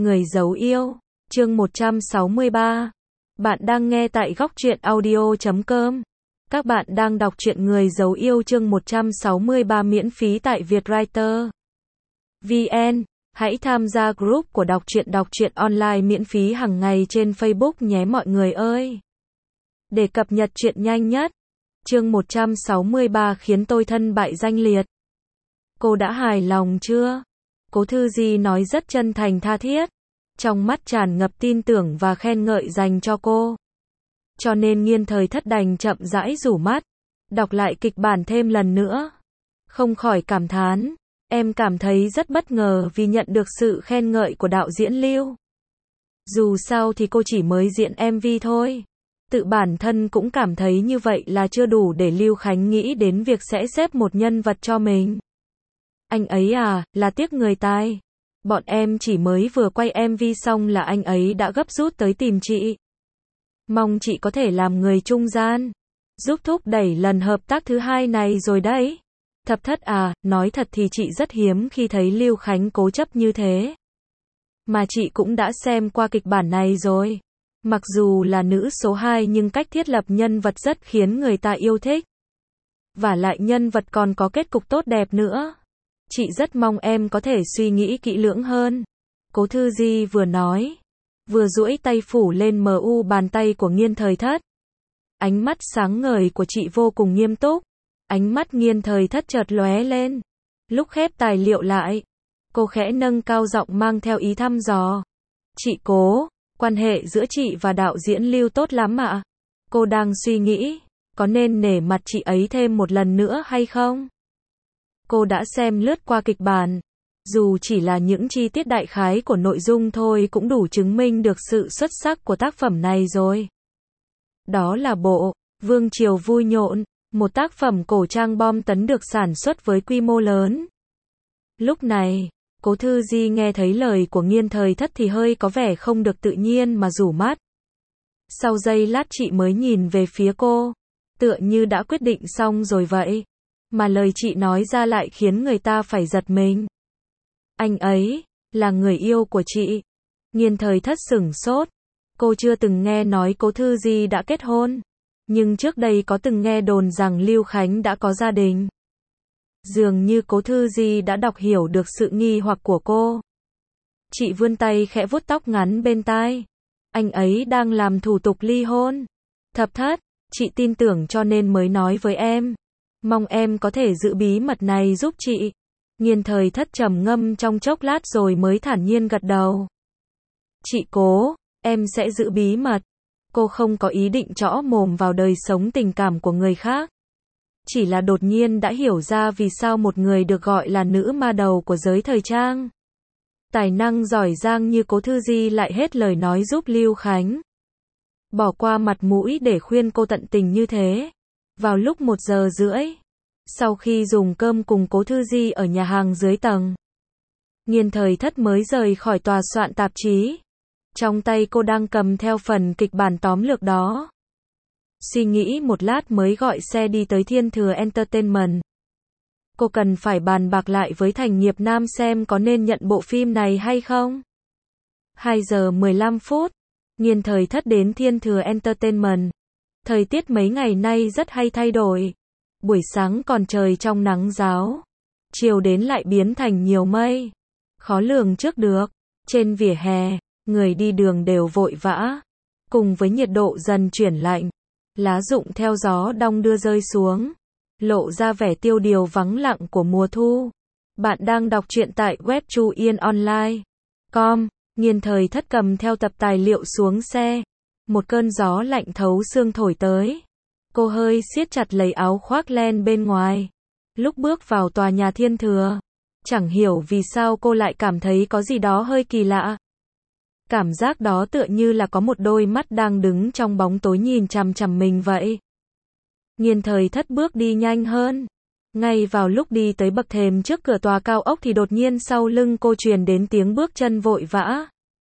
Người giấu yêu, chương 163. Bạn đang nghe tại góc truyện audio.com. Các bạn đang đọc truyện Người giấu yêu chương 163 miễn phí tại Vietwriter VN. Hãy tham gia group của đọc truyện online miễn phí hàng ngày trên Facebook nhé mọi người ơi. Để cập nhật truyện nhanh nhất. Chương 163 khiến tôi thân bại danh liệt. Cô đã hài lòng chưa? Cố Thư Di nói rất chân thành tha thiết, trong mắt tràn ngập tin tưởng và khen ngợi dành cho cô. Cho nên Nghiên Thời Thất đành chậm rãi rủ mắt, đọc lại kịch bản thêm lần nữa. Không khỏi cảm thán, em cảm thấy rất bất ngờ vì nhận được sự khen ngợi của đạo diễn Lưu. Dù sao thì cô chỉ mới diễn MV thôi. Tự bản thân cũng cảm thấy như vậy là chưa đủ để Lưu Khánh nghĩ đến việc sẽ xếp một nhân vật cho mình. Anh ấy à, là tiếc người tài. Bọn em chỉ mới vừa quay MV xong là anh ấy đã gấp rút tới tìm chị. Mong chị có thể làm người trung gian, giúp thúc đẩy lần hợp tác thứ hai này rồi đấy. Thập Thất à, nói thật thì chị rất hiếm khi thấy Lưu Khánh cố chấp như thế. Mà chị cũng đã xem qua kịch bản này rồi. Mặc dù là nữ số 2 nhưng cách thiết lập nhân vật rất khiến người ta yêu thích. Và lại nhân vật còn có kết cục tốt đẹp nữa. Chị rất mong em có thể suy nghĩ kỹ lưỡng hơn. Cố Thư Di vừa nói, vừa duỗi tay phủ lên mu bàn tay của Nghiên Thời Thất. Ánh mắt sáng ngời của chị vô cùng nghiêm túc. Ánh mắt Nghiên Thời Thất chợt lóe lên. Lúc khép tài liệu lại, cô khẽ nâng cao giọng mang theo ý thăm dò. Chị Cố, quan hệ giữa chị và đạo diễn Lưu tốt lắm ạ. Cô đang suy nghĩ, có nên nể mặt chị ấy thêm một lần nữa hay không? Cô đã xem lướt qua kịch bản. Dù chỉ là những chi tiết đại khái của nội dung thôi cũng đủ chứng minh được sự xuất sắc của tác phẩm này rồi. Đó là bộ Vương Triều Vui Nhộn, một tác phẩm cổ trang bom tấn được sản xuất với quy mô lớn. Lúc này, Cố Thư Di nghe thấy lời của Nghiên Thời Thất thì hơi có vẻ không được tự nhiên mà rủ mắt. Sau giây lát chị mới nhìn về phía cô, tựa như đã quyết định xong rồi vậy. Mà lời chị nói ra lại khiến người ta phải giật mình. Anh ấy là người yêu của chị. Nghiên Thời Thất sửng sốt. Cô chưa từng nghe nói Cố Thư Di đã kết hôn. Nhưng trước đây có từng nghe đồn rằng Lưu Khánh đã có gia đình. Dường như Cố Thư Di đã đọc hiểu được sự nghi hoặc của cô. Chị vươn tay khẽ vuốt tóc ngắn bên tai. Anh ấy đang làm thủ tục ly hôn. Thập Thất, chị tin tưởng cho nên mới nói với em. Mong em có thể giữ bí mật này giúp chị. Nghiên Thời Thất trầm ngâm trong chốc lát rồi mới thản nhiên gật đầu. Chị Cố, em sẽ giữ bí mật. Cô không có ý định trõ mồm vào đời sống tình cảm của người khác. Chỉ là đột nhiên đã hiểu ra vì sao một người được gọi là nữ ma đầu của giới thời trang. Tài năng giỏi giang như Cố Thư Di lại hết lời nói giúp Lưu Khánh. Bỏ qua mặt mũi để khuyên cô tận tình như thế. Vào lúc 1 giờ rưỡi, sau khi dùng cơm cùng Cố Thư Di ở nhà hàng dưới tầng, Nghiên Thời Thất mới rời khỏi tòa soạn tạp chí. Trong tay cô đang cầm theo phần kịch bản tóm lược đó. Suy nghĩ một lát mới gọi xe đi tới Thiên Thừa Entertainment. Cô cần phải bàn bạc lại với Thành Nghiệp Nam xem có nên nhận bộ phim này hay không. 2 giờ 15 phút, Nghiên Thời Thất đến Thiên Thừa Entertainment. Thời tiết mấy ngày nay rất hay thay đổi. Buổi sáng còn trời trong nắng ráo. Chiều đến lại biến thành nhiều mây. Khó lường trước được. Trên vỉa hè, người đi đường đều vội vã. Cùng với nhiệt độ dần chuyển lạnh. Lá rụng theo gió đong đưa rơi xuống. Lộ ra vẻ tiêu điều vắng lặng của mùa thu. Bạn đang đọc truyện tại web chuyenonline.com. Nghiên Thời Thất cầm theo tập tài liệu xuống xe. Một cơn gió lạnh thấu xương thổi tới. Cô hơi siết chặt lấy áo khoác len bên ngoài. Lúc bước vào tòa nhà Thiên Thừa, chẳng hiểu vì sao cô lại cảm thấy có gì đó hơi kỳ lạ. Cảm giác đó tựa như là có một đôi mắt đang đứng trong bóng tối nhìn chằm chằm mình vậy. Nghiên Thời Thất bước đi nhanh hơn. Ngay vào lúc đi tới bậc thềm trước cửa tòa cao ốc thì đột nhiên sau lưng cô truyền đến tiếng bước chân vội vã.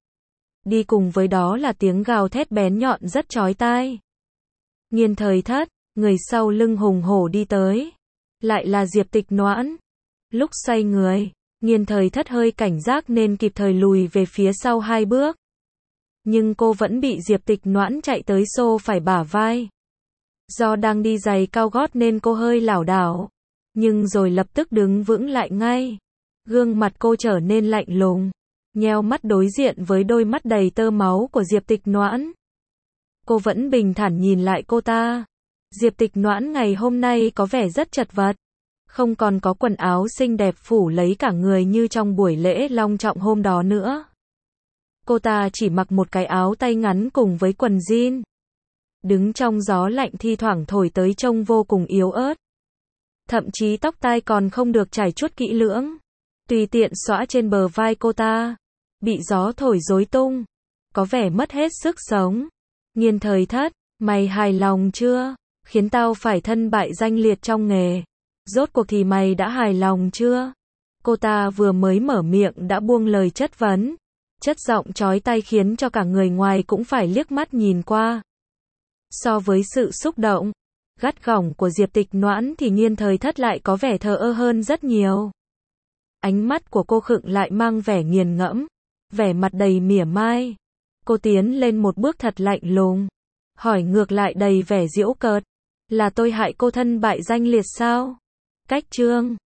Đi cùng với đó là tiếng gào thét bén nhọn rất chói tai. Nghiên Thời Thất, người sau lưng hùng hổ đi tới. Lại là Diệp Tịch Noãn. Lúc xoay người, Nghiên Thời Thất hơi cảnh giác nên kịp thời lùi về phía sau 2 bước. Nhưng cô vẫn bị Diệp Tịch Noãn chạy tới xô phải bả vai. Do đang đi giày cao gót nên cô hơi lảo đảo, nhưng rồi lập tức đứng vững lại ngay. Gương mặt cô trở nên lạnh lùng, nheo mắt đối diện với đôi mắt đầy tơ máu của Diệp Tịch Noãn. Cô vẫn bình thản nhìn lại cô ta. Diệp Tịch Noãn ngày hôm nay có vẻ rất chật vật, không còn có quần áo xinh đẹp phủ lấy cả người như trong buổi lễ long trọng hôm đó nữa. Cô ta chỉ mặc một cái áo tay ngắn cùng với quần jean. Đứng trong gió lạnh thi thoảng thổi tới trông vô cùng yếu ớt. Thậm chí tóc tai còn không được chải chuốt kỹ lưỡng, tùy tiện xõa trên bờ vai cô ta, bị gió thổi rối tung, có vẻ mất hết sức sống. Nghiên Thời Thất, mày hài lòng chưa? Khiến tao phải thân bại danh liệt trong nghề. Rốt cuộc thì mày đã hài lòng chưa? Cô ta vừa mới mở miệng đã buông lời chất vấn. Chất giọng chói tai khiến cho cả người ngoài cũng phải liếc mắt nhìn qua. So với sự xúc động, gắt gỏng của Diệp Tịch Noãn thì Nghiên Thời Thất lại có vẻ thờ ơ hơn rất nhiều. Ánh mắt của cô khựng lại mang vẻ nghiền ngẫm, vẻ mặt đầy mỉa mai. Cô tiến lên một bước thật lạnh lùng, hỏi ngược lại đầy vẻ giễu cợt, là tôi hại cô thân bại danh liệt sao? Cách chương